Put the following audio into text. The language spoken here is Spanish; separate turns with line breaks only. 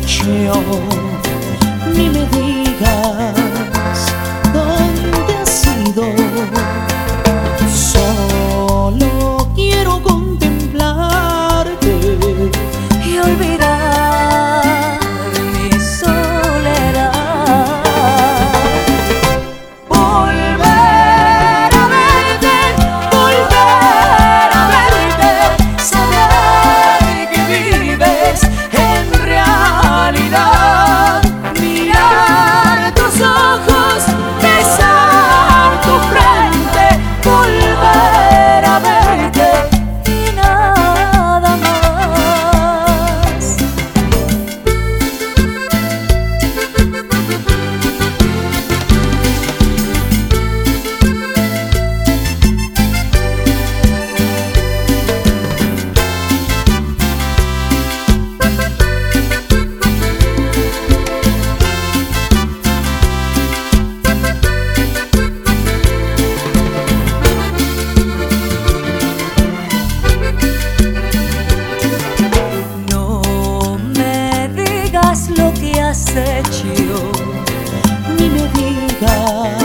hecho, ni me digas dónde has ido. Solo quiero contemplarte
y olvidar mi soledad. Volver a verte, saber que vives en realidad. Mirar tus ojos, besar tu frente, volver a verte y nada más. Lo que has hecho,
ni me digas